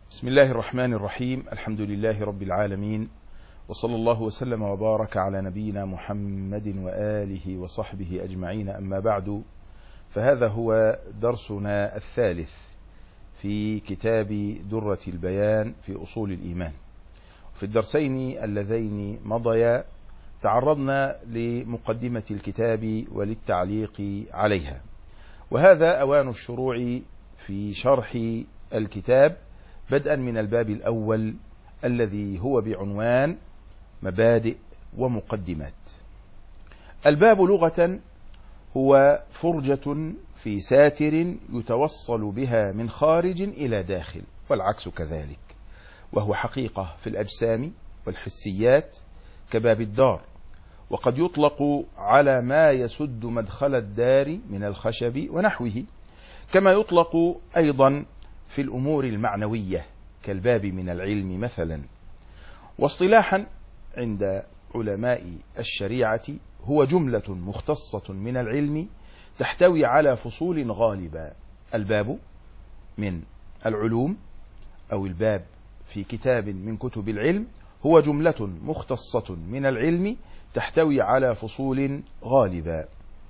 بسم الله الرحمن الرحيم. الحمد لله رب العالمين، وصلى الله وسلم وبارك على نبينا محمد وآله وصحبه أجمعين. أما بعد، فهذا هو درسنا الثالث في كتاب درة البيان في أصول الإيمان. في الدرسين اللذين مضيا تعرضنا لمقدمة الكتاب وللتعليق عليها، وهذا أوان الشروع في شرح الكتاب بدءا من الباب الأول الذي هو بعنوان مبادئ ومقدمات. الباب لغة هو فرجة في ساتر يتوصل بها من خارج إلى داخل، والعكس كذلك، وهو حقيقة في الأجسام والحسيات كباب الدار، وقد يطلق على ما يسد مدخل الدار من الخشب ونحوه، كما يطلق أيضا في الأمور المعنوية كالباب من العلم مثلا. واصطلاحا عند علماء الشريعة هو جملة مختصة من العلم تحتوي على فصول غالبة. الباب من العلوم أو الباب في كتاب من كتب العلم هو جملة مختصة من العلم تحتوي على فصول غالبة.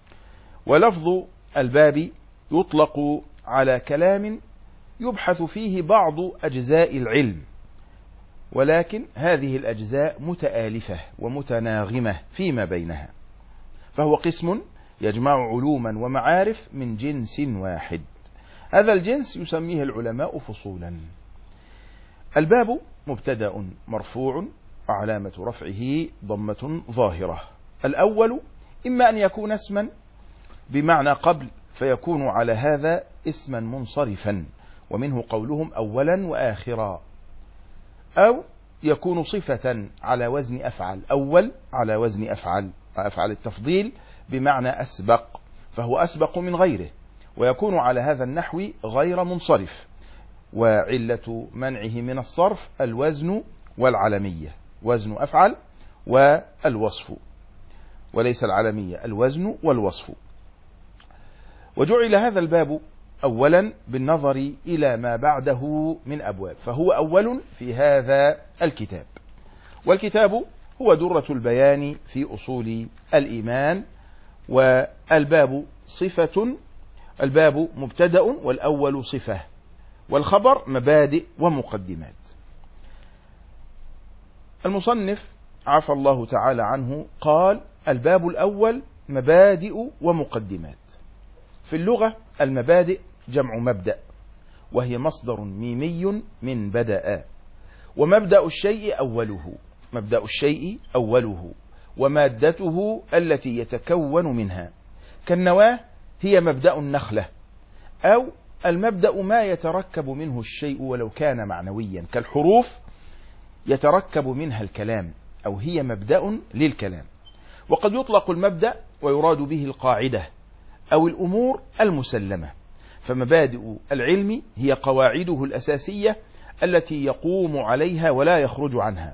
ولفظ الباب يطلق على كلام يبحث فيه بعض أجزاء العلم، ولكن هذه الأجزاء متآلفة ومتناغمة فيما بينها، فهو قسم يجمع علوما ومعارف من جنس واحد. هذا الجنس يسميه العلماء فصولا. الباب مبتدأ مرفوع وعلامة رفعه ضمة ظاهرة. الأول إما أن يكون اسما بمعنى قبل فيكون على هذا اسما منصرفا، ومنه قولهم أولا وآخرا، أو يكون صفة على وزن أفعل، أول على وزن أفعل التفضيل بمعنى أسبق، فهو أسبق من غيره، ويكون على هذا النحو غير منصرف. وعلة منعه من الصرف الوزن والعلمية، وزن أفعل والوصف، وليس العلمية، الوزن والوصف. وجعل هذا الباب أولا بالنظر إلى ما بعده من أبواب، فهو أول في هذا الكتاب. والكتاب هو درة البيان في أصول الإيمان. والباب صفة، الباب مبتدأ والأول صفة، والخبر مبادئ ومقدمات. المصنف عفى الله تعالى عنه قال: الباب الأول مبادئ ومقدمات. في اللغة المبادئ جمع مبدأ، وهي مصدر ميمي من بدأ، ومبدأ الشيء أوله، مبدأ الشيء أوله، ومادته التي يتكون منها، كالنواة هي مبدأ النخلة، أو المبدأ ما يتركب منه الشيء ولو كان معنويا، كالحروف يتركب منها الكلام، أو هي مبدأ للكلام. وقد يطلق المبدأ ويراد به القاعدة أو الأمور المسلمة. فمبادئ العلم هي قواعده الأساسية التي يقوم عليها ولا يخرج عنها.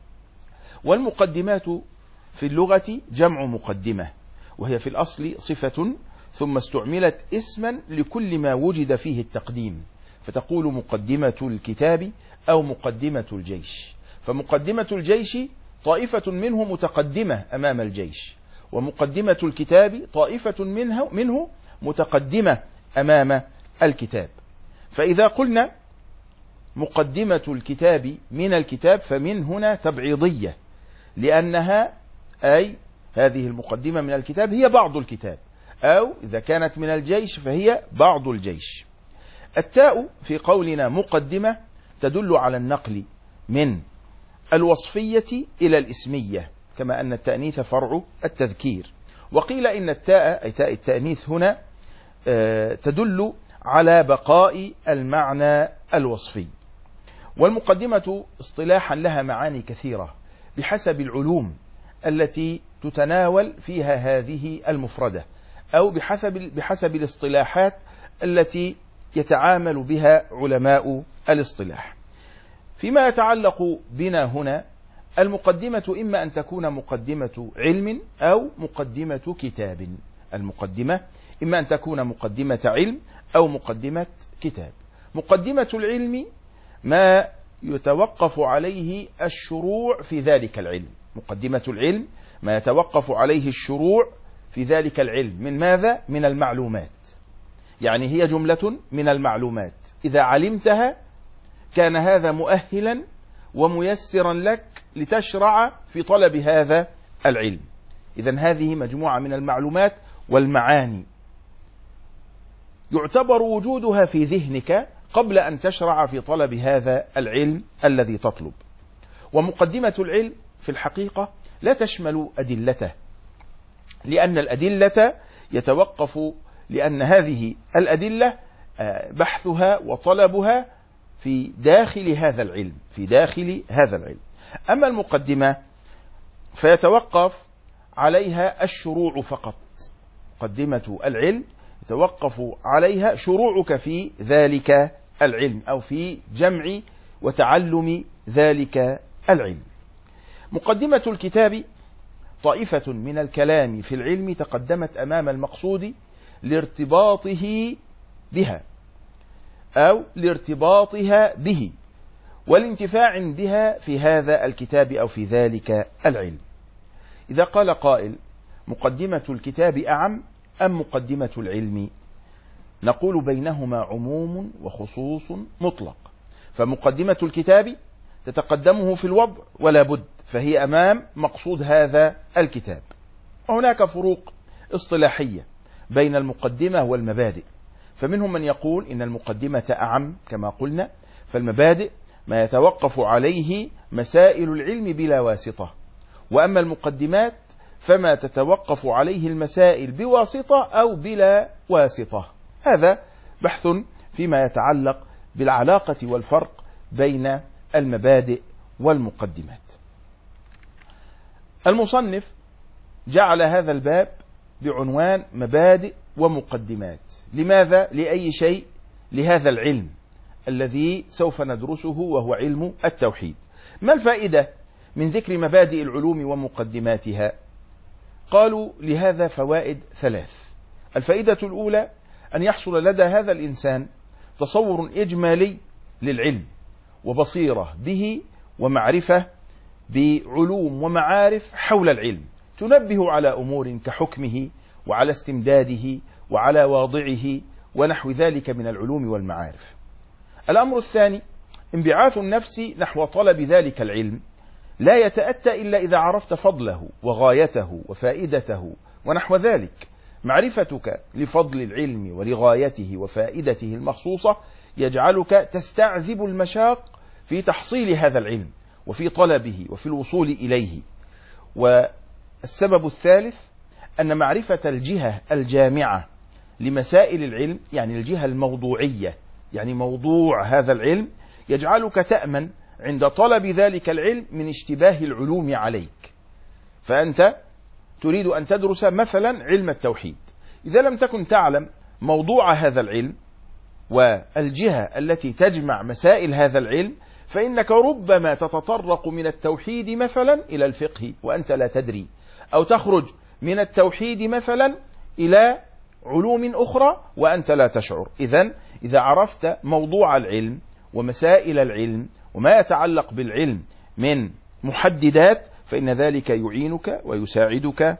والمقدمات في اللغة جمع مقدمة، وهي في الأصل صفة ثم استعملت اسما لكل ما وجد فيه التقديم، فتقول مقدمة الكتاب أو مقدمة الجيش. فمقدمة الجيش طائفة منه متقدمة أمام الجيش، ومقدمة الكتاب طائفة منه متقدمة أمام الكتاب. فإذا قلنا مقدمة الكتاب من الكتاب فمن هنا تبعيضية، لأنها أي هذه المقدمة من الكتاب هي بعض الكتاب، أو إذا كانت من الجيش فهي بعض الجيش. التاء في قولنا مقدمة تدل على النقل من الوصفية إلى الاسمية، كما أن التأنيث فرع التذكير. وقيل إن التاء أي تاء التأنيث هنا تدل على بقاء المعنى الوصفي. والمقدمة اصطلاحا لها معاني كثيرة بحسب العلوم التي تتناول فيها هذه المفردة، أو بحسب الاصطلاحات التي يتعامل بها علماء الاصطلاح. فيما يتعلق بنا هنا، المقدمة إما أن تكون مقدمة علم أو مقدمة كتاب. المقدمة إما أن تكون مقدمة علم أو مقدمة كتاب. مقدمة العلم ما يتوقف عليه الشروع في ذلك العلم. مقدمة العلم ما يتوقف عليه الشروع في ذلك العلم من ماذا؟ من المعلومات. يعني هي جملة من المعلومات، إذا علمتها كان هذا مؤهلا وميسرا لك لتشرع في طلب هذا العلم. إذن هذه مجموعة من المعلومات والمعاني يعتبر وجودها في ذهنك قبل أن تشرع في طلب هذا العلم الذي تطلب. ومقدمة العلم في الحقيقة لا تشمل أدلته، لأن الأدلة يتوقف، لأن هذه الأدلة بحثها وطلبها في داخل هذا العلم، في داخل هذا العلم. أما المقدمة فيتوقف عليها الشروع فقط. مقدمة العلم يتوقف عليها شروعك في ذلك العلم أو في جمع وتعلم ذلك العلم. مقدمة الكتاب طائفة من الكلام في العلم تقدمت أمام المقصود لارتباطه بها أو لارتباطها به والانتفاع بها في هذا الكتاب أو في ذلك العلم. إذا قال قائل مقدمة الكتاب أعم أم مقدمة العلم؟ نقول بينهما عموم وخصوص مطلق. فمقدمة الكتاب تتقدمه في الوضع ولا بد، فهي أمام مقصود هذا الكتاب. وهناك فروق اصطلاحية بين المقدمة والمبادئ، فمنهم من يقول إن المقدمة أعم كما قلنا، فالمبادئ ما يتوقف عليه مسائل العلم بلا واسطة، وأما المقدمات فما تتوقف عليه المسائل بواسطة أو بلا واسطة. هذا بحث فيما يتعلق بالعلاقة والفرق بين المبادئ والمقدمات. المصنف جعل هذا الباب بعنوان مبادئ ومقدمات. لماذا؟ لأي شيء؟ لهذا العلم الذي سوف ندرسه وهو علم التوحيد. ما الفائدة من ذكر مبادئ العلوم ومقدماتها؟ قالوا لهذا فوائد ثلاث. الفائدة الأولى أن يحصل لدى هذا الإنسان تصور إجمالي للعلم وبصيرة به ومعرفة بعلوم ومعارف حول العلم تنبه على أمور كحكمه وعلى استمداده وعلى واضعه ونحو ذلك من العلوم والمعارف. الأمر الثاني انبعاث النفس نحو طلب ذلك العلم لا يتأتى إلا إذا عرفت فضله وغايته وفائدته ونحو ذلك. معرفتك لفضل العلم ولغايته وفائدته المخصوصة يجعلك تستعذب المشاق في تحصيل هذا العلم وفي طلبه وفي الوصول إليه. والسبب الثالث أن معرفة الجهة الجامعة لمسائل العلم، يعني الجهة الموضوعية، يعني موضوع هذا العلم، يجعلك تأمن عند طلب ذلك العلم من اشتباه العلوم عليك. فأنت تريد أن تدرس مثلا علم التوحيد، إذا لم تكن تعلم موضوع هذا العلم والجهة التي تجمع مسائل هذا العلم فإنك ربما تتطرق من التوحيد مثلا إلى الفقه وأنت لا تدري، أو تخرج من التوحيد مثلا إلى علوم أخرى وأنت لا تشعر. إذا عرفت موضوع العلم ومسائل العلم وما يتعلق بالعلم من محددات فإن ذلك يعينك ويساعدك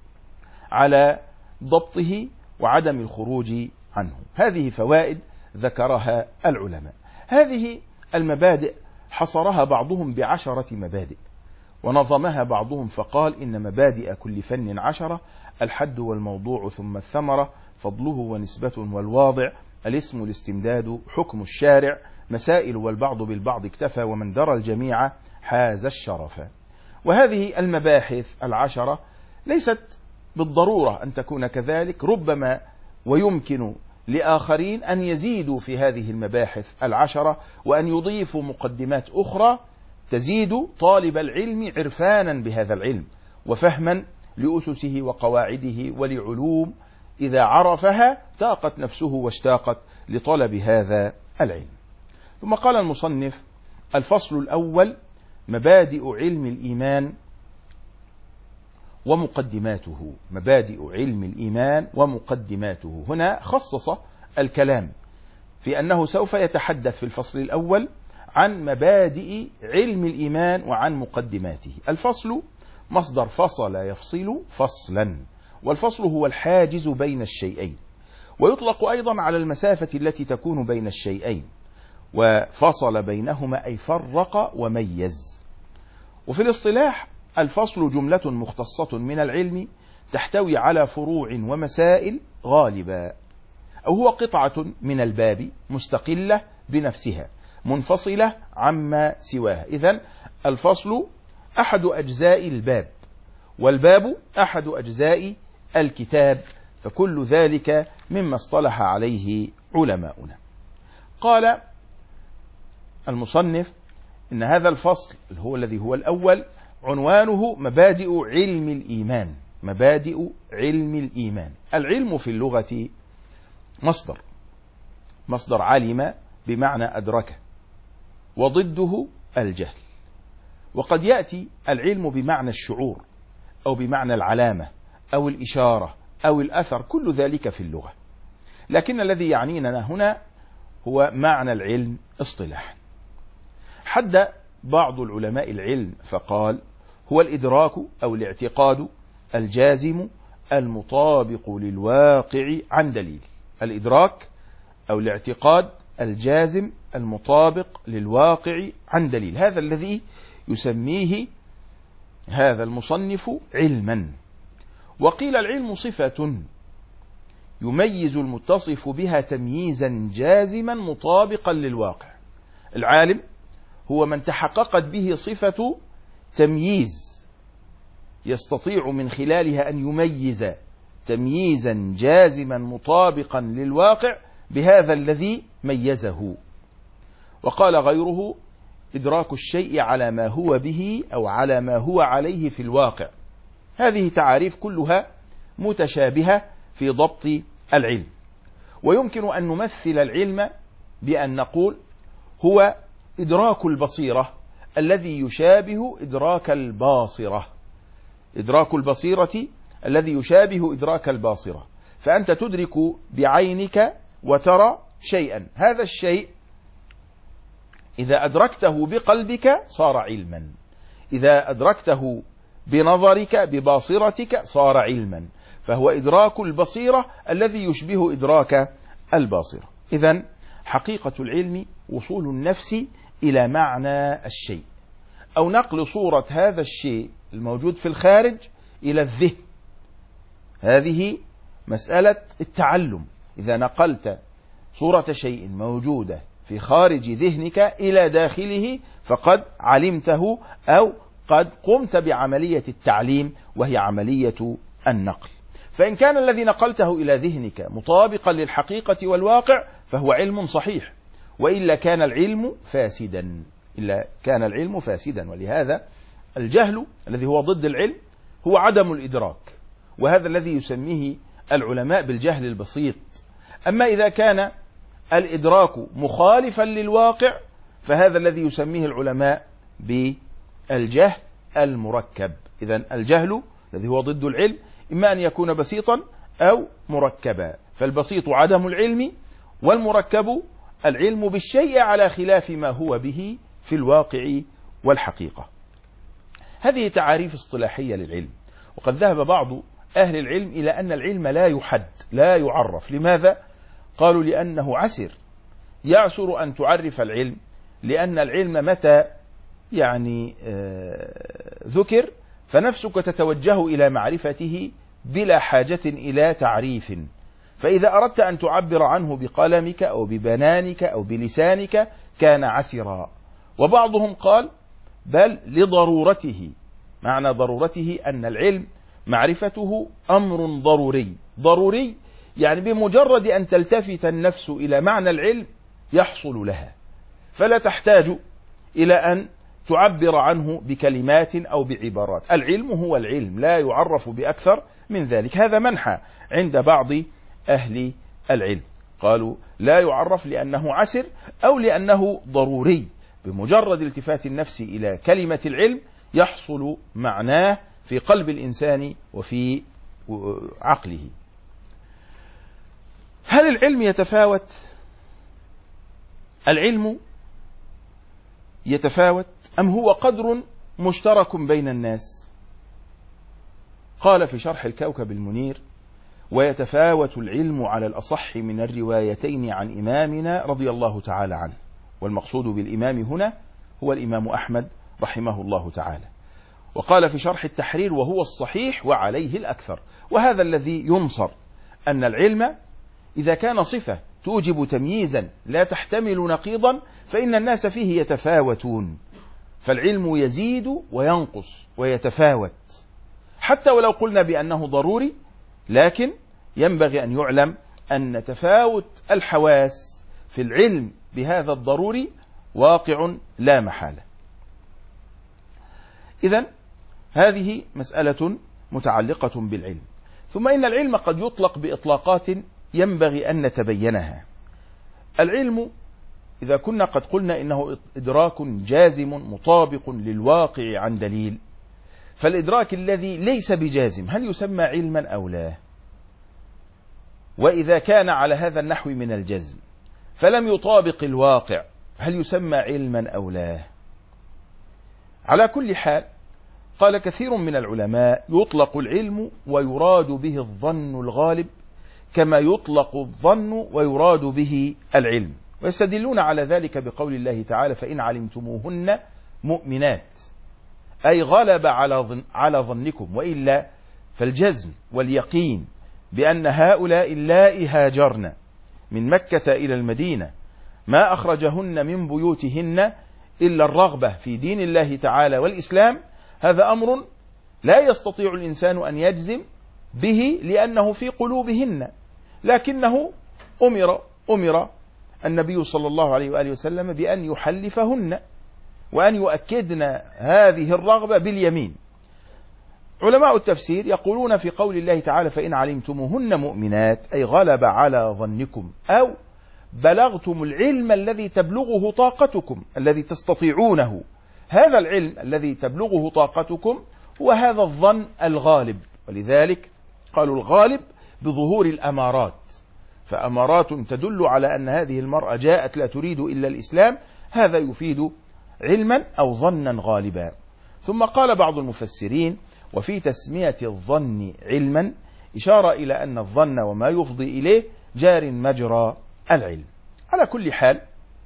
على ضبطه وعدم الخروج عنه. هذه فوائد ذكرها العلماء. هذه المبادئ حصرها بعضهم ب10 مبادئ، ونظمها بعضهم فقال إن مبادئ كل فن 10: الحد والموضوع ثم الثمرة، فضله ونسبة والواضع، الاسم الاستمداد، حكم الشارع، مسائل والبعض بالبعض اكتفى، ومن درى الجميع حاز الشرف. وهذه المباحث 10 ليست بالضرورة أن تكون كذلك، ربما ويمكن لآخرين أن يزيدوا في هذه المباحث 10 وأن يضيفوا مقدمات أخرى تزيد طالب العلم عرفانا بهذا العلم وفهما لأسسه وقواعده ولعلوم إذا عرفها تاقت نفسه واشتاقت لطلب هذا العلم. ثم قال المصنف: الفصل الأول: مبادئ علم الإيمان ومقدماته. مبادئ علم الإيمان ومقدماته. هنا خصص الكلام في أنه سوف يتحدث في الفصل الأول عن مبادئ علم الإيمان وعن مقدماته. الفصل مصدر فصل يفصل فصلا، والفصل هو الحاجز بين الشيئين، ويطلق أيضا على المسافة التي تكون بين الشيئين، وفصل بينهما أي فرق وميز. وفي الاصطلاح الفصل جملة مختصة من العلم تحتوي على فروع ومسائل غالبا، أو هو قطعة من الباب مستقلة بنفسها منفصلة عما سواها. إذن الفصل أحد أجزاء الباب، والباب أحد أجزاء الكتاب، فكل ذلك مما اصطلح عليه علماؤنا. قال المصنف إن هذا الفصل الذي هو الأول عنوانه مبادئ علم الإيمان. مبادئ علم الإيمان. العلم في اللغة مصدر علم بمعنى أدرك، وضده الجهل. وقد يأتي العلم بمعنى الشعور أو بمعنى العلامة أو الإشارة أو الأثر، كل ذلك في اللغة، لكن الذي يعنينا هنا هو معنى العلم اصطلاحا. حد بعض العلماء العلم فقال: هو الإدراك أو الاعتقاد الجازم المطابق للواقع عن دليل. الإدراك أو الاعتقاد الجازم المطابق للواقع عن دليل، هذا الذي يسميه هذا المصنف علما. وقيل العلم صفة يميز المتصف بها تمييزا جازما مطابقا للواقع. العالم هو من تحققت به صفة تمييز، يستطيع من خلالها أن يميز تمييزا جازما مطابقا للواقع بهذا الذي ميزه. وقال غيره: إدراك الشيء على ما هو به أو على ما هو عليه في الواقع. هذه تعاريف كلها متشابهة في ضبط العلم. ويمكن أن نمثل العلم بأن نقول: هو إدراك البصيرة الذي يشابه إدراك الباصرة. إدراك البصيرة الذي يشابه إدراك الباصرة، فأنت تدرك بعينك وترى شيئا، هذا الشيء إذا أدركته بقلبك صار علما، إذا أدركته بنظرك بباصرتك صار علما، فهو إدراك البصيرة الذي يشبه إدراك الباصرة. إذن حقيقة العلم وصول النفس إلى معنى الشيء، أو نقل صورة هذا الشيء الموجود في الخارج إلى الذهن. هذه مسألة التعلم. إذا نقلت صورة شيء موجودة في خارج ذهنك إلى داخله فقد علمته، أو قد قمت بعملية التعليم وهي عملية النقل. فإن كان الذي نقلته إلى ذهنك مطابقا للحقيقة والواقع فهو علم صحيح، وإلا كان العلم فاسدا. ولهذا الجهل الذي هو ضد العلم هو عدم الإدراك، وهذا الذي يسميه العلماء بالجهل البسيط. أما إذا كان الإدراك مخالفا للواقع فهذا الذي يسميه العلماء بالجهل المركب. إذن الجهل الذي هو ضد العلم إما أن يكون بسيطا أو مركبا، فالبسيط عدم العلم، والمركب العلم بالشيء على خلاف ما هو به في الواقع والحقيقة. هذه تعاريف اصطلاحية للعلم. وقد ذهب بعض أهل العلم إلى أن العلم لا يحد لا يعرف. لماذا؟ قالوا لأنه عسر، يعسر أن تعرف العلم، لأن العلم متى ذكر فنفسك تتوجه إلى معرفته بلا حاجة إلى تعريف، فإذا أردت أن تعبر عنه بقلمك أو ببنانك أو بلسانك كان عسرا. وبعضهم قال بل لضرورته، معنى ضرورته أن العلم معرفته أمر ضروري، يعني بمجرد أن تلتفت النفس إلى معنى العلم يحصل لها، فلا تحتاج إلى أن تعبر عنه بكلمات أو بعبارات. العلم هو العلم، لا يعرف بأكثر من ذلك. هذا منحى عند بعض أهل العلم، قالوا لا يعرف لأنه عسر أو لأنه ضروري، بمجرد التفات النفس إلى كلمة العلم يحصل معناه في قلب الإنسان وفي عقله. هل العلم يتفاوت؟ العلم يتفاوت أم هو قدر مشترك بين الناس؟ قال في شرح الكوكب المنير: ويتفاوت العلم على الأصح من الروايتين عن إمامنا رضي الله تعالى عنه. والمقصود بالإمام هنا هو الإمام أحمد رحمه الله تعالى. وقال في شرح التحرير: وهو الصحيح وعليه الأكثر. وهذا الذي ينصر، أن العلم إذا كان صفة توجب تمييزا لا تحتمل نقيضا فإن الناس فيه يتفاوتون، فالعلم يزيد وينقص ويتفاوت، حتى ولو قلنا بأنه ضروري، لكن ينبغي أن يعلم أن تفاوت الحواس في العلم بهذا الضروري واقع لا محالة. إذن هذه مسألة متعلقة بالعلم. ثم إن العلم قد يطلق بإطلاقات ينبغي أن نتبينها. العلم إذا كنا قد قلنا إنه إدراك جازم مطابق للواقع عن دليل، فالإدراك الذي ليس بجازم هل يسمى علما أو لا؟ وإذا كان على هذا النحو من الجزم فلم يطابق الواقع هل يسمى علما أو لا؟ على كل حال، قال كثير من العلماء: يطلق العلم ويراد به الظن الغالب كما يطلق الظن ويراد به العلم. ويستدلون على ذلك بقول الله تعالى: فإن علمتموهن مؤمنات، أي غلب على ظنكم، وإلا فالجزم واليقين بأن هؤلاء اللائي هاجرن من مكة إلى المدينة ما أخرجهن من بيوتهن إلا الرغبة في دين الله تعالى والإسلام، هذا أمر لا يستطيع الإنسان أن يجزم به لأنه في قلوبهن، لكنه أمر النبي صلى الله عليه وآله وسلم بأن يحلفهن وأن يؤكدن هذه الرغبة باليمين. علماء التفسير يقولون في قول الله تعالى: فإن علمتموهن مؤمنات، أي غلب على ظنكم أو بلغتم العلم الذي تبلغه طاقتكم الذي تستطيعونه. هذا العلم الذي تبلغه طاقتكم هو هذا الظن الغالب، ولذلك قالوا الغالب بظهور الأمارات، فأمارات تدل على أن هذه المرأة جاءت لا تريد إلا الإسلام، هذا يفيد علما أو ظنا غالبا. ثم قال بعض المفسرين: وفي تسمية الظن علما إشارة إلى أن الظن وما يفضي إليه جار مجرى العلم. على كل حال،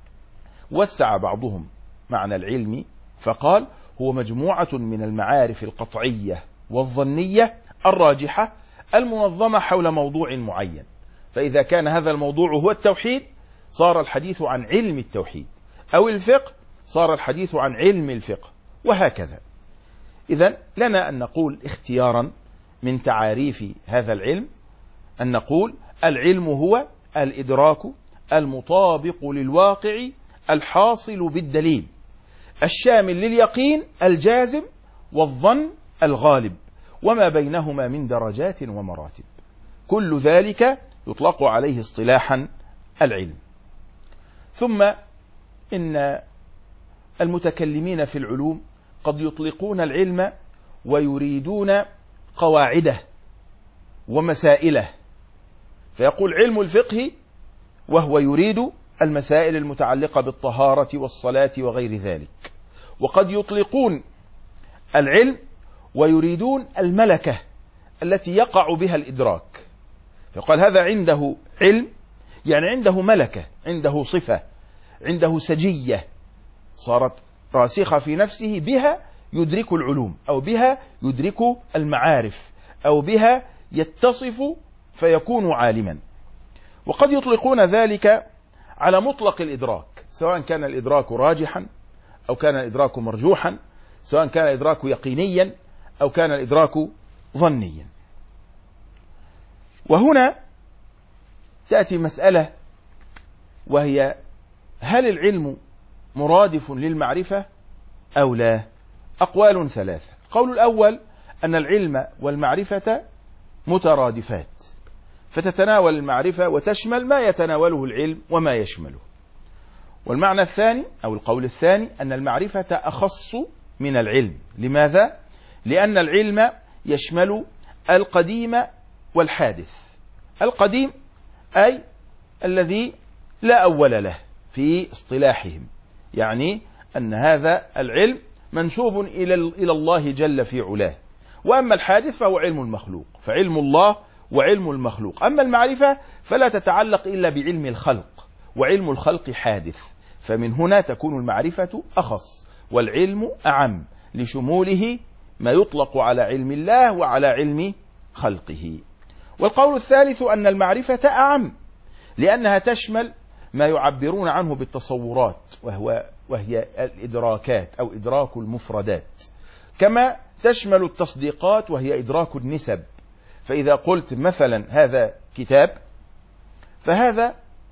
وسع بعضهم معنى العلم فقال: هو مجموعة من المعارف القطعية والظنية الراجحة المنظمة حول موضوع معين، فإذا كان هذا الموضوع هو التوحيد صار الحديث عن علم التوحيد، أو الفقه صار الحديث عن علم الفقه، وهكذا. إذن لنا أن نقول اختيارا من تعاريف هذا العلم، أن نقول: العلم هو الإدراك المطابق للواقع الحاصل بالدليل، الشامل لليقين الجازم والظن الغالب، وما بينهما من درجات ومراتب، كل ذلك يطلق عليه اصطلاحا العلم. ثم إن المتكلمين في العلوم قد يطلقون العلم ويريدون قواعده ومسائله، فيقول علم الفقه وهو يريد المسائل المتعلقة بالطهارة والصلاة وغير ذلك. وقد يطلقون العلم ويريدون الملكة التي يقع بها الإدراك، فيقال هذا عنده علم، يعني عنده ملكة، عنده صفة، عنده سجية صارت راسخة في نفسه، بها يدرك العلوم، أو بها يدرك المعارف، أو بها يتصف فيكون عالما. وقد يطلقون ذلك على مطلق الإدراك، سواء كان الإدراك راجحا أو كان الإدراك مرجوحا، سواء كان الإدراك يقينيا أو كان الإدراك ظنيا. وهنا تأتي مسألة، وهي: هل العلم مرادف للمعرفة أو لا؟ أقوال ثلاثة. القول الأول أن العلم والمعرفة مترادفات، فتتناول المعرفة وتشمل ما يتناوله العلم وما يشمله. والمعنى الثاني أو القول الثاني أن المعرفة أخص من العلم. لماذا؟ لأن العلم يشمل القديم والحادث. القديم أي الذي لا أول له في اصطلاحهم، يعني أن هذا العلم منسوب إلى الله جل في علاه. وأما الحادث فهو علم المخلوق، فعلم الله وعلم المخلوق. أما المعرفة فلا تتعلق إلا بعلم الخلق، وعلم الخلق حادث، فمن هنا تكون المعرفة أخص والعلم أعم لشموله ما يطلق على علم الله وعلى علم خلقه. والقول الثالث أن المعرفة أعم لأنها تشمل ما يعبرون عنه بالتصورات، وهي الإدراكات أو إدراك المفردات، كما تشمل التصديقات وهي إدراك النسب. فإذا قلت مثلا هذا كتاب، فهذا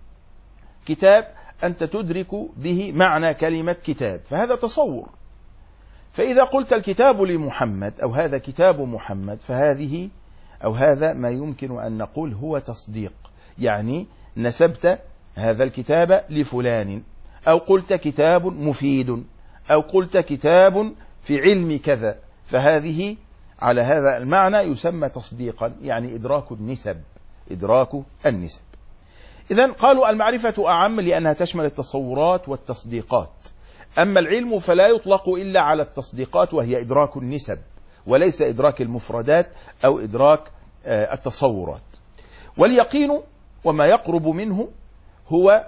كتاب أنت تدرك به معنى كلمة كتاب، فهذا تصور. فإذا قلت الكتاب لمحمد أو هذا كتاب محمد، فهذه أو هذا ما يمكن أن نقول هو تصديق، يعني نسبت هذا الكتاب لفلان، أو قلت كتاب مفيد، أو قلت كتاب في علم كذا، فهذه على هذا المعنى يسمى تصديقا، يعني إدراك النسب، إدراك النسب. إذن قالوا المعرفة أعم لأنها تشمل التصورات والتصديقات. أما العلم فلا يطلق إلا على التصديقات وهي إدراك النسب، وليس إدراك المفردات أو إدراك التصورات. واليقين وما يقرب منه هو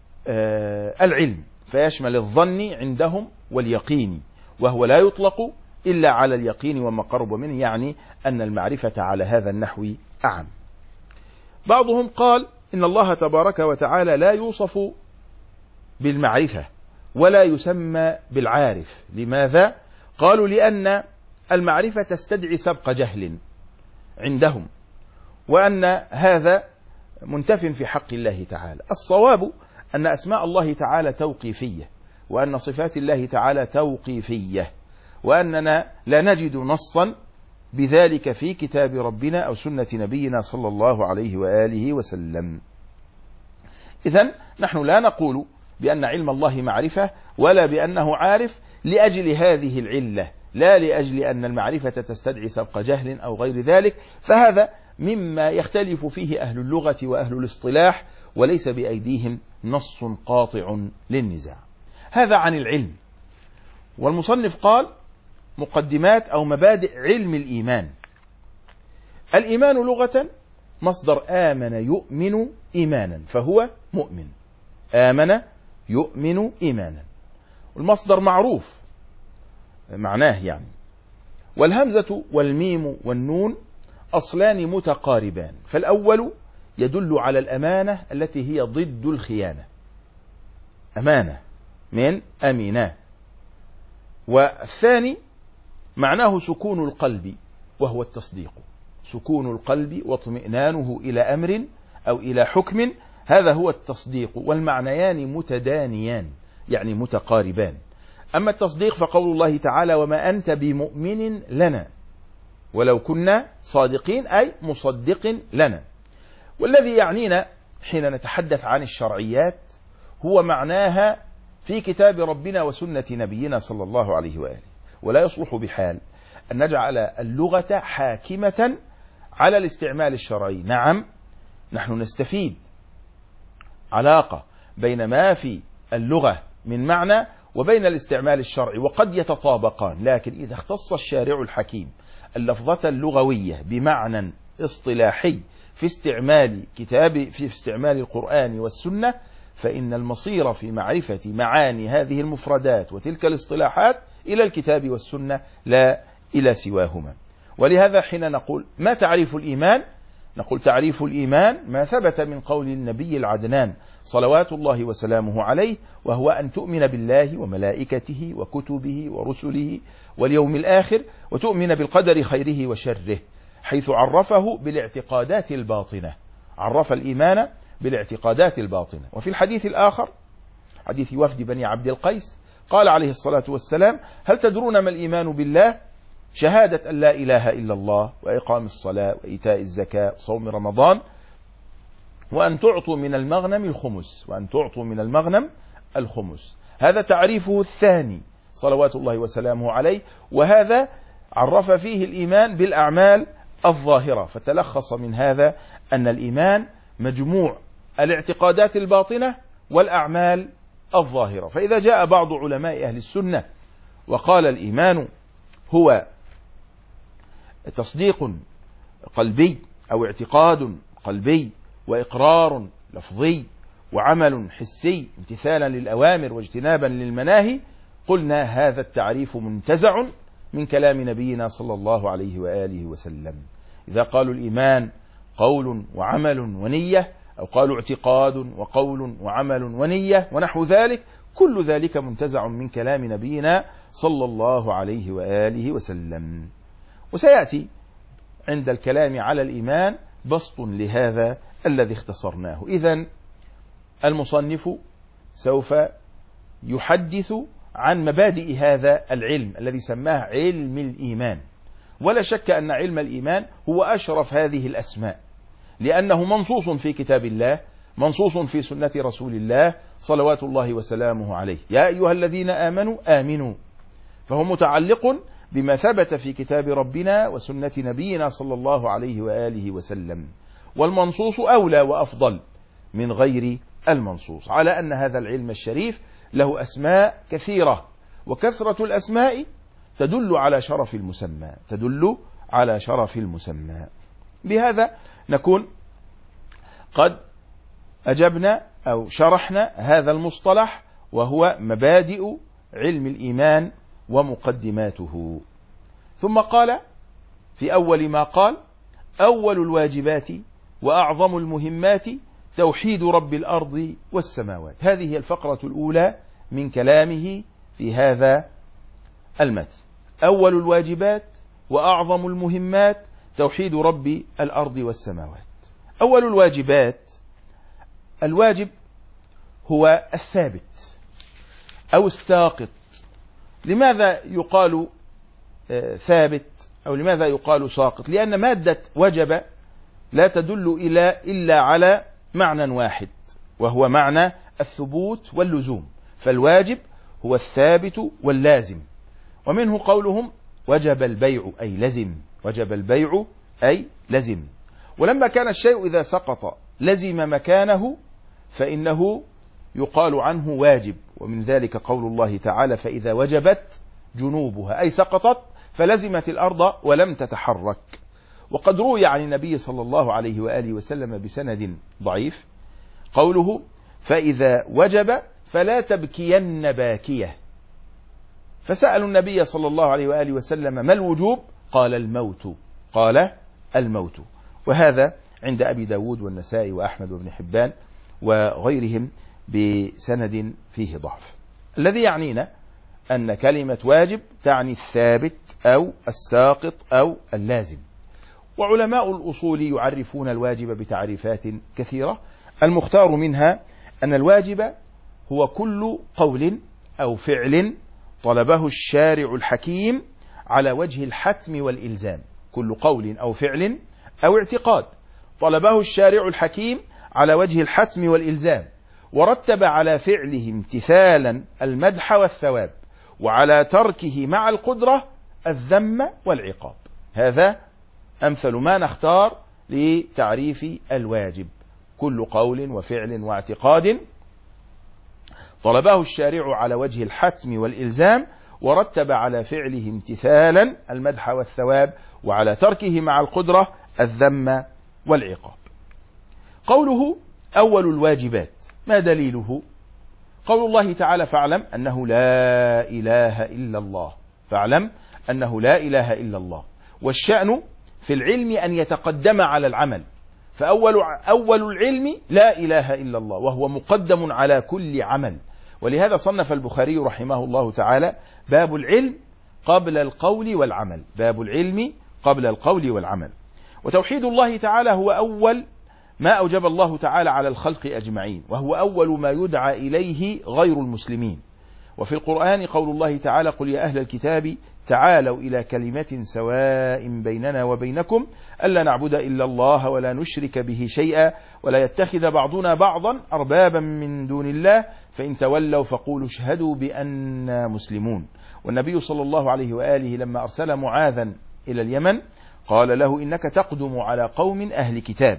العلم، فيشمل الظن عندهم واليقين، وهو لا يطلق إلا على اليقين وما قرب منه، يعني أن المعرفة على هذا النحو أعم. بعضهم قال إن الله تبارك وتعالى لا يوصف بالمعرفة ولا يسمى بالعارف. لماذا؟ قالوا لأن المعرفة تستدعي سبق جهل عندهم، وأن هذا منتف في حق الله تعالى. الصواب أن أسماء الله تعالى توقيفية، وأن صفات الله تعالى توقيفية، وأننا لا نجد نصا بذلك في كتاب ربنا أو سنة نبينا صلى الله عليه وآله وسلم. إذن نحن لا نقول بأن علم الله معرفة ولا بأنه عارف لأجل هذه العلة، لا لأجل أن المعرفة تستدعي سبق جهل أو غير ذلك، فهذا مما يختلف فيه أهل اللغة وأهل الاصطلاح، وليس بأيديهم نص قاطع للنزاع. هذا عن العلم. والمصنف قال مقدمات أو مبادئ علم الإيمان. الإيمان لغة مصدر آمن يؤمن إيمانا، فهو مؤمن. آمن يؤمن إيمانا، والمصدر معروف معناه يعني. والهمزة والميم والنون أصلان متقاربان، فالأول يدل على الأمانة التي هي ضد الخيانة، أمانة من أمينة. والثاني معناه سكون القلب وهو التصديق، سكون القلب واطمئنانه إلى أمر أو إلى حكم، هذا هو التصديق. والمعنيان متدانيان يعني متقاربان. أما التصديق فقول الله تعالى وما أنت بمؤمن لنا ولو كنا صادقين، أي مصدق لنا. والذي يعنينا حين نتحدث عن الشرعيات هو معناها في كتاب ربنا وسنة نبينا صلى الله عليه وآله. ولا يصلح بحال أن نجعل اللغة حاكمة على الاستعمال الشرعي. نعم، نحن نستفيد علاقة بين ما في اللغة من معنى وبين الاستعمال الشرعي، وقد يتطابقان، لكن إذا اختص الشارع الحكيم اللفظة اللغوية بمعنى اصطلاحي في استعمال القرآن والسنة، فإن المصير في معرفة معاني هذه المفردات وتلك الاصطلاحات إلى الكتاب والسنة لا إلى سواهما. ولهذا حين نقول ما تعريف الإيمان، نقول تعريف الإيمان ما ثبت من قول النبي العدنان صلوات الله وسلامه عليه، وهو أن تؤمن بالله وملائكته وكتبه ورسله واليوم الآخر، وتؤمن بالقدر خيره وشره، حيث عرفه بالاعتقادات الباطنة، عرف الإيمان بالاعتقادات الباطنة. وفي الحديث الآخر حديث وفد بني عبد القيس قال عليه الصلاة والسلام هل تدرون ما الإيمان بالله؟ شهادة أن لا إله إلا الله وإقام الصلاة وإيتاء الزكاة وصوم رمضان وأن تعطوا من المغنم الخمس، وأن تعطوا من المغنم الخمس. هذا تعريفه الثاني صلوات الله وسلامه عليه، وهذا عرف فيه الإيمان بالأعمال الظاهرة. فتلخص من هذا أن الإيمان مجموع الاعتقادات الباطنة والأعمال الظاهرة. فإذا جاء بعض علماء أهل السنة وقال الإيمان هو تصديق قلبي أو اعتقاد قلبي وإقرار لفظي وعمل حسي امتثالا للأوامر واجتنابا للمناهي، قلنا هذا التعريف منتزع من كلام نبينا صلى الله عليه وآله وسلم. إذا قالوا الإيمان قول وعمل ونية، أو قالوا اعتقاد وقول وعمل ونية ونحو ذلك، كل ذلك منتزع من كلام نبينا صلى الله عليه وآله وسلم. وسيأتي عند الكلام على الإيمان بسط لهذا الذي اختصرناه. إذن المصنف سوف يحدث عن مبادئ هذا العلم الذي سماه علم الإيمان. ولا شك أن علم الإيمان هو أشرف هذه الأسماء، لأنه منصوص في كتاب الله، منصوص في سنة رسول الله صلوات الله وسلامه عليه. يا أيها الذين آمنوا آمنوا، فهو متعلق بما ثبت في كتاب ربنا وسنة نبينا صلى الله عليه وآله وسلم، والمنصوص أولى وأفضل من غير المنصوص، على أن هذا العلم الشريف له أسماء كثيرة، وكثرة الأسماء تدل على شرف المسمى، تدل على شرف المسمى. بهذا نكون قد أجبنا أو شرحنا هذا المصطلح، وهو مبادئ علم الإيمان ومقدماته. ثم قال في أول ما قال: أول الواجبات وأعظم المهمات توحيد رب الأرض والسماوات. هذه هي الفقرة الأولى من كلامه في هذا المتن. أول الواجبات وأعظم المهمات توحيد رب الأرض والسماوات. أول الواجبات، الواجب هو الثابت أو الساقط. لماذا يقال ثابت أو لماذا يقال ساقط؟ لأن مادة وجب لا تدل إلا على معنى واحد، وهو معنى الثبوت واللزوم. فالواجب هو الثابت واللازم، ومنه قولهم وجب البيع أي لزم، وجب البيع أي لزم. ولما كان الشيء إذا سقط لزم مكانه فإنه يقال عنه واجب. ومن ذلك قول الله تعالى: فإذا وجبت جنوبها، أي سقطت فلزمت الأرض ولم تتحرك. وقد روي عن النبي صلى الله عليه وآله وسلم بسند ضعيف قوله: فإذا وجب فلا تبكين باكية. فسألوا النبي صلى الله عليه وآله وسلم: ما الوجوب؟ قال الموت، قال الموت. وهذا عند أبي داود والنسائي وأحمد وابن حبان وغيرهم بسند فيه ضعف. الذي يعنينا أن كلمة واجب تعني الثابت أو الساقط أو اللازم. وعلماء الأصول يعرفون الواجب بتعريفات كثيرة، المختار منها أن الواجب هو كل قول أو فعل طلبه الشارع الحكيم على وجه الحتم والإلزام. كل قول أو فعل أو اعتقاد طلبه الشارع الحكيم على وجه الحتم والإلزام، ورتب على فعله امتثالا المدح والثواب، وعلى تركه مع القدرة الذم والعقاب. هذا أمثل ما نختار لتعريف الواجب: كل قول وفعل واعتقاد طلبه الشارع على وجه الحتم والإلزام، ورتب على فعله امتثالا المدح والثواب، وعلى تركه مع القدرة الذم والعقاب. قوله أول الواجبات، ما دليله؟ قول الله تعالى: فاعلم أنه لا إله إلا الله، فاعلم أنه لا إله إلا الله. والشأن في العلم أن يتقدم على العمل، فأول العلم لا إله إلا الله، وهو مقدم على كل عمل. ولهذا صنف البخاري رحمه الله تعالى باب العلم قبل القول والعمل، باب العلم قبل القول والعمل. وتوحيد الله تعالى هو أول ما أوجب الله تعالى على الخلق أجمعين، وهو أول ما يدعى إليه غير المسلمين. وفي القرآن قول الله تعالى: قل يا أهل الكتاب تعالوا إلى كلمة سواء بيننا وبينكم ألا نعبد إلا الله ولا نشرك به شيئا ولا يتخذ بعضنا بعضا أربابا من دون الله فإن تولوا فقولوا اشهدوا بأننا مسلمون. والنبي صلى الله عليه وآله لما أرسل معاذا إلى اليمن قال له: إنك تقدم على قوم أهل كتاب،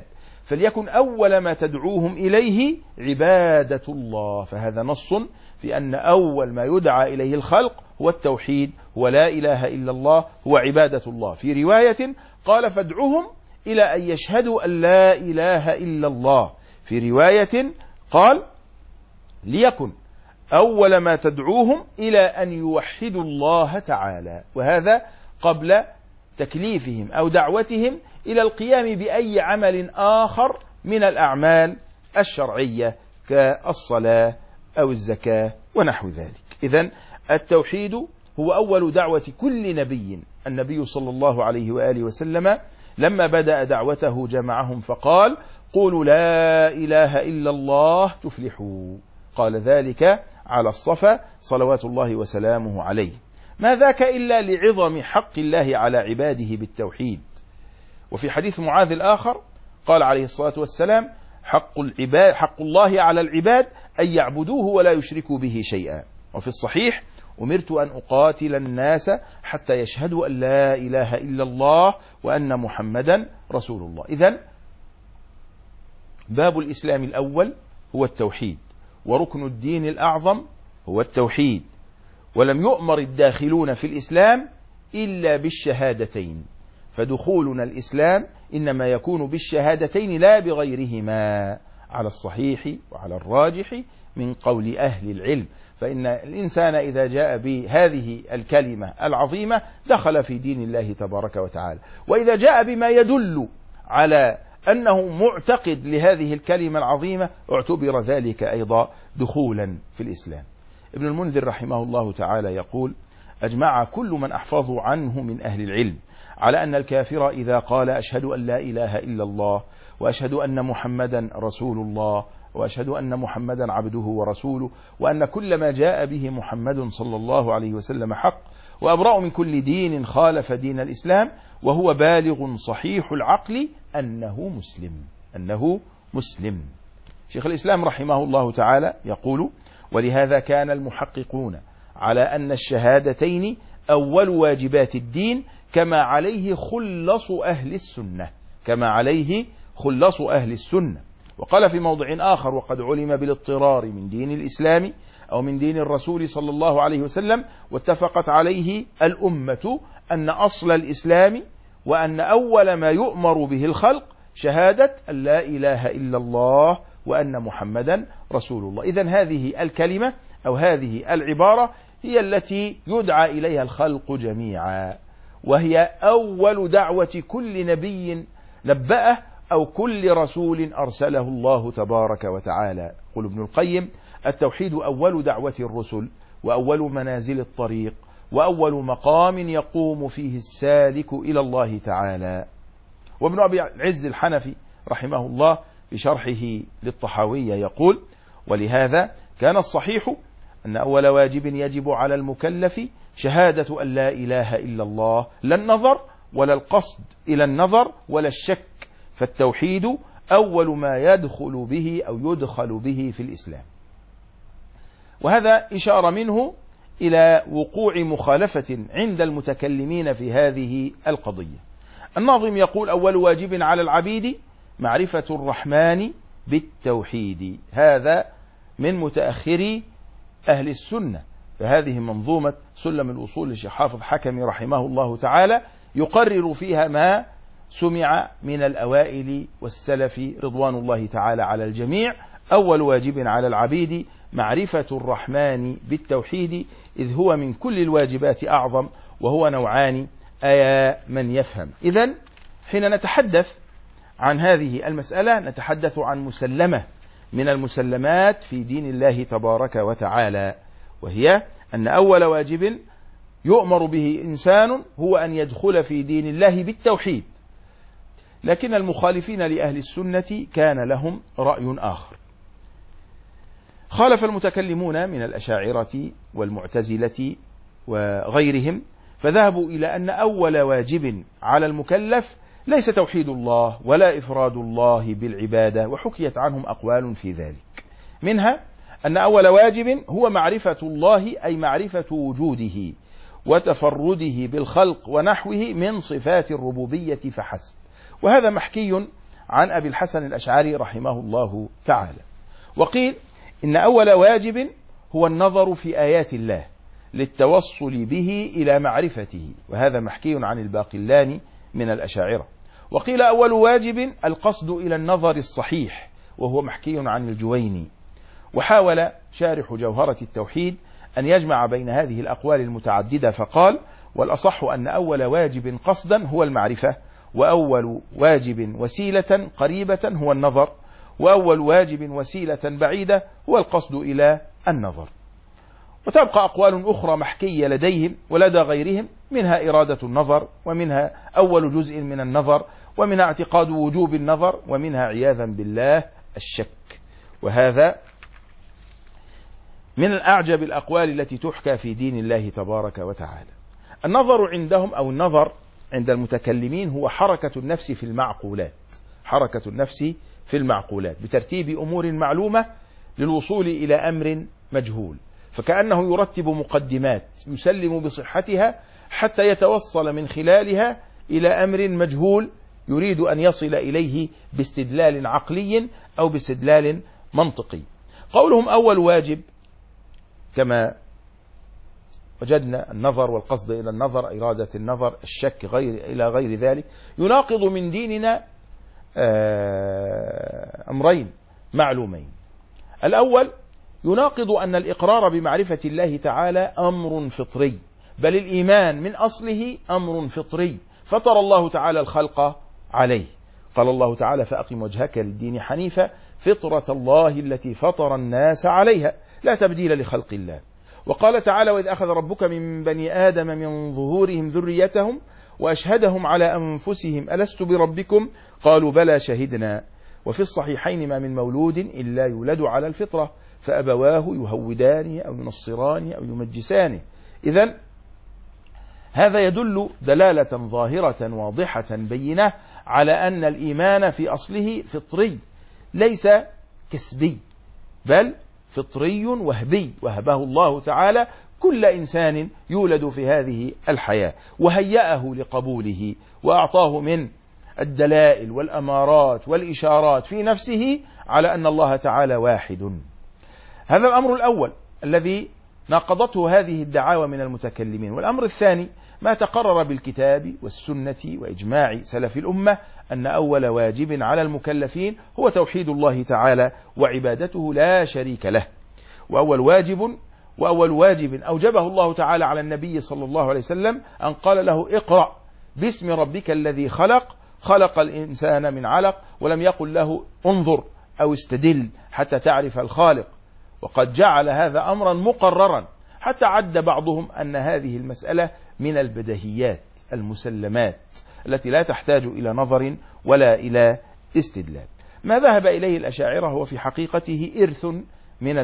فليكن أول ما تدعوهم إليه عبادة الله. فهذا نص في أن أول ما يدعى إليه الخلق هو التوحيد، هو لا إله إلا الله، هو عبادة الله. في رواية قال فادعوهم إلى أن يشهدوا أن لا إله إلا الله. في رواية قال ليكن أول ما تدعوهم إلى أن يوحدوا الله تعالى، وهذا قبل تكليفهم أو دعوتهم إلى القيام بأي عمل آخر من الأعمال الشرعية كالصلاة أو الزكاة ونحو ذلك. إذن التوحيد هو أول دعوة كل نبي. النبي صلى الله عليه وآله وسلم لما بدأ دعوته جمعهم فقال قولوا لا إله إلا الله تفلحوا. قال ذلك على الصفا صلوات الله وسلامه عليه. ما ذاك إلا لعظم حق الله على عباده بالتوحيد. وفي حديث معاذ الآخر قال عليه الصلاة والسلام حق الله على العباد أن يعبدوه ولا يشركوا به شيئا. وفي الصحيح أمرت أن أقاتل الناس حتى يشهدوا أن لا إله إلا الله وأن محمدا رسول الله. إذن باب الإسلام الأول هو التوحيد، وركن الدين الأعظم هو التوحيد. ولم يؤمر الداخلون في الإسلام إلا بالشهادتين، فدخولنا الإسلام إنما يكون بالشهادتين لا بغيرهما على الصحيح وعلى الراجح من قول أهل العلم. فإن الإنسان إذا جاء بهذه الكلمة العظيمة دخل في دين الله تبارك وتعالى، وإذا جاء بما يدل على أنه معتقد لهذه الكلمة العظيمة اعتبر ذلك أيضا دخولا في الإسلام. ابن المنذر رحمه الله تعالى يقول أجمع كل من أحفظ عنه من أهل العلم على أن الكافر إذا قال أشهد أن لا إله إلا الله وأشهد أن محمدا رسول الله وأشهد أن محمدا عبده ورسوله وأن كل ما جاء به محمد صلى الله عليه وسلم حق، وأبرأ من كل دين خالف دين الإسلام، وهو بالغ صحيح العقل أنه مسلم. شيخ الإسلام رحمه الله تعالى يقول ولهذا كان المحققون على أن الشهادتين أول واجبات الدين كما عليه خلص أهل السنة. وقال في موضع آخر وقد علم بالاضطرار من دين الإسلام أو من دين الرسول صلى الله عليه وسلم واتفقت عليه الأمة أن أصل الإسلام وأن أول ما يؤمر به الخلق شهادة أن لا إله إلا الله وأن محمدا رسول الله. إذن هذه الكلمة أو هذه العبارة هي التي يدعى إليها الخلق جميعا، وهي أول دعوة كل نبي نبأه أو كل رسول أرسله الله تبارك وتعالى. قل ابن القيم التوحيد أول دعوة الرسل وأول منازل الطريق وأول مقام يقوم فيه السالك إلى الله تعالى. وابن أبي العز الحنفي رحمه الله في شرحه للطحاوية يقول ولهذا كان الصحيح أن أول واجب يجب على المكلف شهادة أن لا إله إلا الله، لا النظر ولا القصد إلى النظر ولا الشك، فالتوحيد أول ما يدخل به في الإسلام. وهذا إشارة منه إلى وقوع مخالفة عند المتكلمين في هذه القضية. الناظم يقول أول واجب على العبيد معرفة الرحمن بالتوحيد. هذا من متأخري أهل السنة، فهذه منظومة سلم الأصول للشيخ حافظ حكمي رحمه الله تعالى يقرر فيها ما سمع من الأوائل والسلف رضوان الله تعالى على الجميع. أول واجب على العبيد معرفة الرحمن بالتوحيد إذ هو من كل الواجبات أعظم وهو نوعان أيا من يفهم. إذن حين نتحدث عن هذه المسألة نتحدث عن مسلمة من المسلمات في دين الله تبارك وتعالى، وهي أن أول واجب يؤمر به إنسان هو أن يدخل في دين الله بالتوحيد. لكن المخالفين لأهل السنة كان لهم رأي آخر. خالف المتكلمون من الأشاعرة والمعتزلة وغيرهم، فذهبوا إلى أن أول واجب على المكلف ليس توحيد الله ولا إفراد الله بالعبادة، وحكيت عنهم أقوال في ذلك. منها أن أول واجب هو معرفة الله، أي معرفة وجوده وتفرده بالخلق ونحوه من صفات الربوبية فحسب. وهذا محكي عن أبي الحسن الأشعري رحمه الله تعالى. وقيل إن أول واجب هو النظر في آيات الله للتوصل به إلى معرفته، وهذا محكي عن الباقلاني من الأشاعرة. وقيل أول واجب القصد إلى النظر الصحيح، وهو محكي عن الجويني. وحاول شارح جوهرة التوحيد أن يجمع بين هذه الأقوال المتعددة فقال: والأصح أن أول واجب قصدا هو المعرفة، وأول واجب وسيلة قريبة هو النظر، وأول واجب وسيلة بعيدة هو القصد إلى النظر. وتبقى أقوال أخرى محكية لديهم ولدى غيرهم، منها إرادة النظر، ومنها أول جزء من النظر، ومنها اعتقاد وجوب النظر، ومنها عياذا بالله الشك. وهذا من الأعجب الأقوال التي تحكى في دين الله تبارك وتعالى. النظر عندهم أو النظر عند المتكلمين هو حركة النفس في المعقولات، حركة النفس في المعقولات بترتيب أمور معلومة للوصول إلى أمر مجهول، فكأنه يرتب مقدمات يسلم بصحتها حتى يتوصل من خلالها إلى أمر مجهول يريد أن يصل إليه باستدلال عقلي أو باستدلال منطقي. قولهم أول واجب كما وجدنا النظر والقصد إلى النظر، إرادة النظر، الشك إلى غير ذلك، يناقض من ديننا أمرين معلومين. الأول يناقض أن الإقرار بمعرفة الله تعالى أمر فطري، بل الإيمان من أصله أمر فطري فطر الله تعالى الخلق عليه. قال الله تعالى: فأقم وجهك للدين حنيفا فطرة الله التي فطر الناس عليها لا تبديل لخلق الله. وقال تعالى: وإذ أخذ ربك من بني آدم من ظهورهم ذريتهم وأشهدهم على أنفسهم ألست بربكم قالوا بلى شهدنا. وفي الصحيحين: ما من مولود إلا يولد على الفطرة فأبواه يهودانه أو ينصرانه أو يمجسانه. إذن هذا يدل دلالة ظاهرة واضحة بينة على أن الإيمان في أصله فطري ليس كسبي، بل فطري وهبي، وهبه الله تعالى كل إنسان يولد في هذه الحياة، وهيأه لقبوله، وأعطاه من الدلائل والأمارات والإشارات في نفسه على أن الله تعالى واحد. هذا الأمر الأول الذي ناقضته هذه الدعاوى من المتكلمين. والأمر الثاني ما تقرر بالكتاب والسنة وإجماع سلف الأمة أن أول واجب على المكلفين هو توحيد الله تعالى وعبادته لا شريك له. وأول واجب أوجبه الله تعالى على النبي صلى الله عليه وسلم أن قال له: اقرأ باسم ربك الذي خلق الإنسان من علق، ولم يقل له انظر أو استدل حتى تعرف الخالق. وقد جعل هذا أمرا مقررا، حتى عد بعضهم أن هذه المسألة من البديهيات المسلمات التي لا تحتاج إلى نظر ولا إلى استدلال. ما ذهب إليه الأشاعرة هو في حقيقته إرث من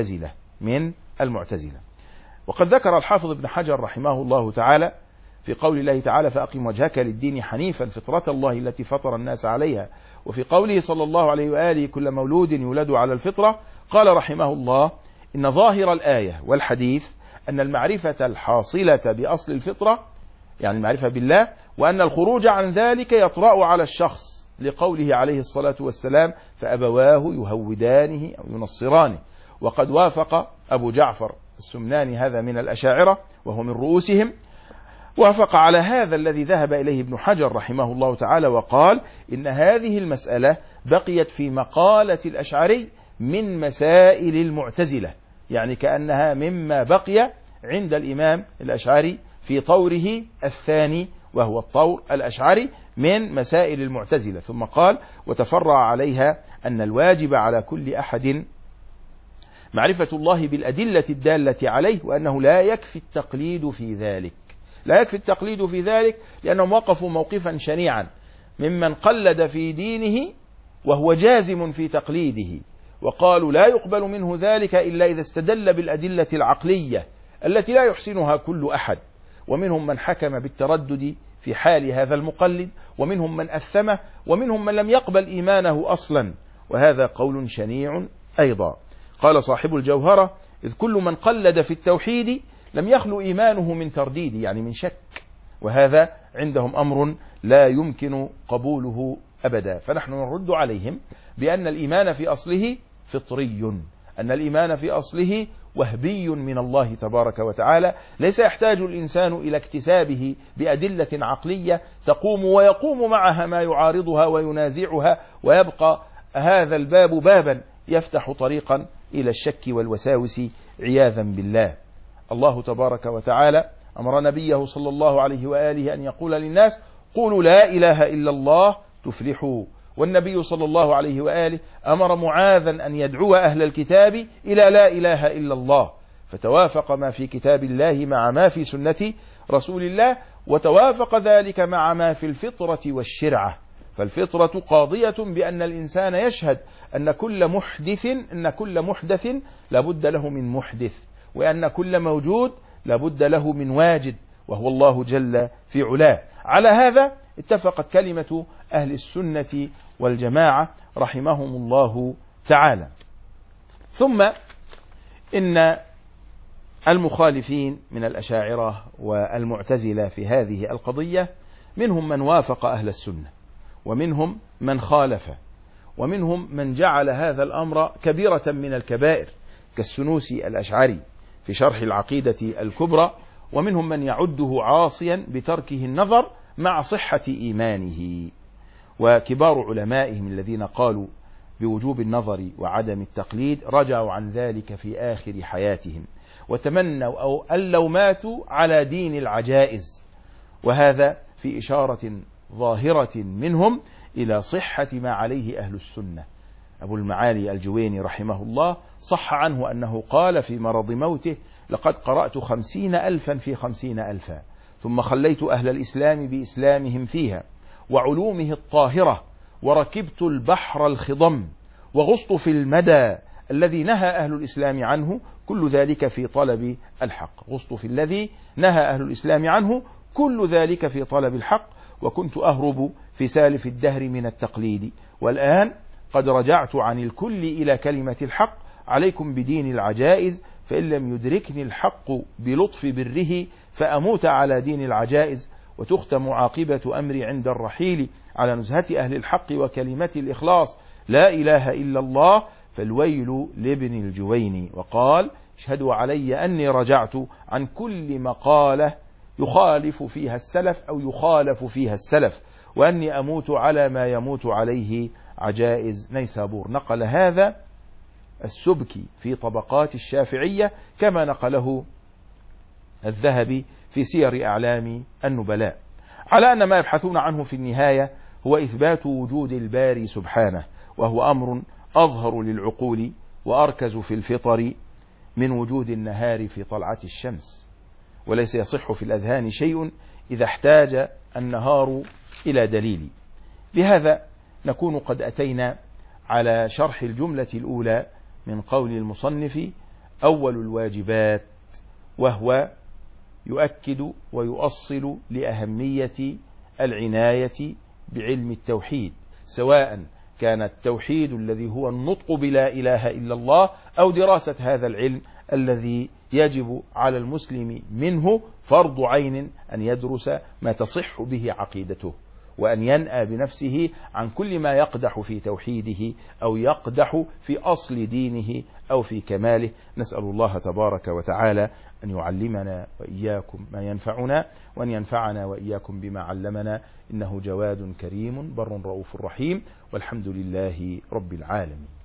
المعتزلة. وقد ذكر الحافظ ابن حجر رحمه الله تعالى في قول الله تعالى: فأقم وجهك للدين حنيفا فطرة الله التي فطر الناس عليها، وفي قوله صلى الله عليه وآله: كل مولود يولد على الفطرة، قال رحمه الله: إن ظاهر الآية والحديث أن المعرفة الحاصلة بأصل الفطرة يعني المعرفة بالله، وأن الخروج عن ذلك يطرأ على الشخص، لقوله عليه الصلاة والسلام: فأبواه يهودانه أو ينصرانه. وقد وافق أبو جعفر السمناني، هذا من الأشاعرة وهو من رؤوسهم، وافق على هذا الذي ذهب إليه ابن حجر رحمه الله تعالى، وقال: إن هذه المسألة بقيت في مقالة الأشعري من مسائل المعتزلة، يعني كأنها مما بقي عند الإمام الأشعري في طوره الثاني، وهو الطور الأشعري من مسائل المعتزلة. ثم قال: وتفرع عليها أن الواجب على كل أحد معرفة الله بالأدلة الدالة عليه، وأنه لا يكفي التقليد في ذلك، لأنهم وقفوا موقفا شنيعا ممن قلد في دينه وهو جازم في تقليده، وقالوا لا يقبل منه ذلك إلا إذا استدل بالأدلة العقلية التي لا يحسنها كل أحد. ومنهم من حكم بالتردد في حال هذا المقلد، ومنهم من أثمه، ومنهم من لم يقبل إيمانه أصلا، وهذا قول شنيع أيضا. قال صاحب الجوهرة: إذ كل من قلد في التوحيد لم يخلو إيمانه من ترديد، يعني من شك، وهذا عندهم أمر لا يمكن قبوله أبدا. فنحن نرد عليهم بأن الإيمان في أصله فطري، أن الإيمان في أصله وهبي من الله تبارك وتعالى، ليس يحتاج الإنسان إلى اكتسابه بأدلة عقلية تقوم ويقوم معها ما يعارضها وينازعها، ويبقى هذا الباب بابا يفتح طريقا إلى الشك والوساوس عياذا بالله. الله تبارك وتعالى أمر نبيه صلى الله عليه وآله أن يقول للناس: قولوا لا إله إلا الله تفلحوا. والنبي صلى الله عليه وآله أمر معاذا أن يدعو أهل الكتاب إلى لا إله إلا الله، فتوافق ما في كتاب الله مع ما في سنة رسول الله، وتوافق ذلك مع ما في الفطرة والشرعة. فالفطرة قاضية بأن الإنسان يشهد أن كل محدث لابد له من محدث، وأن كل موجود لابد له من واجد، وهو الله جل في علاه. على هذا اتفقت كلمة أهل السنة والجماعة رحمهم الله تعالى. ثم إن المخالفين من الأشاعرة والمعتزلة في هذه القضية منهم من وافق أهل السنة، ومنهم من خالف، ومنهم من جعل هذا الأمر كبيرة من الكبائر كالسنوسي الأشعري في شرح العقيدة الكبرى، ومنهم من يعده عاصيا بتركه النظر مع صحة إيمانه. وكبار علمائهم الذين قالوا بوجوب النظر وعدم التقليد رجعوا عن ذلك في آخر حياتهم، وتمنوا أو أن لو ماتوا على دين العجائز، وهذا في إشارة ظاهرة منهم إلى صحة ما عليه أهل السنة. أبو المعالي الجويني رحمه الله صح عنه أنه قال في مرض موته: لقد قرأت 50,000 في 50,000، ثم خليت أهل الإسلام بإسلامهم فيها وعلومه الطاهرة، وركبت البحر الخضم، وغصت في المدى الذي نهى أهل الإسلام عنه، كل ذلك في طلب الحق. غصت في الذي نهى أهل الإسلام عنه، كل ذلك في طلب الحق، وكنت أهرب في سالف الدهر من التقليد، والآن قد رجعت عن الكل إلى كلمة الحق. عليكم بدين العجائز، فإن لم يدركني الحق بلطف بره فأموت على دين العجائز، وتختم عاقبة أمري عند الرحيل على نزهة أهل الحق وكلمة الإخلاص لا إله إلا الله، فالويل لابن الجويني. وقال: اشهدوا علي أني رجعت عن كل مقالة يخالف فيها السلف أو يخالف فيها السلف، وأني أموت على ما يموت عليه عجائز نيسابور. نقل هذا السبكي في طبقات الشافعية كما نقله الذهبي في سير أعلام النبلاء، على أن ما يبحثون عنه في النهاية هو إثبات وجود الباري سبحانه، وهو أمر أظهر للعقول وأركز في الفطر من وجود النهار في طلعة الشمس، وليس يصح في الأذهان شيء إذا احتاج النهار إلى دليل. بهذا نكون قد أتينا على شرح الجملة الأولى من قول المصنف: أول الواجبات، وهو يؤكد ويؤصل لأهمية العناية بعلم التوحيد، سواء كان التوحيد الذي هو النطق بلا إله إلا الله، أو دراسة هذا العلم الذي يجب على المسلم منه فرض عين أن يدرس ما تصح به عقيدته، وأن ينأى بنفسه عن كل ما يقدح في توحيده أو يقدح في أصل دينه أو في كماله. نسأل الله تبارك وتعالى أن يعلمنا وإياكم ما ينفعنا، وأن ينفعنا وإياكم بما علمنا، إنه جواد كريم بر رؤوف رحيم، والحمد لله رب العالمين.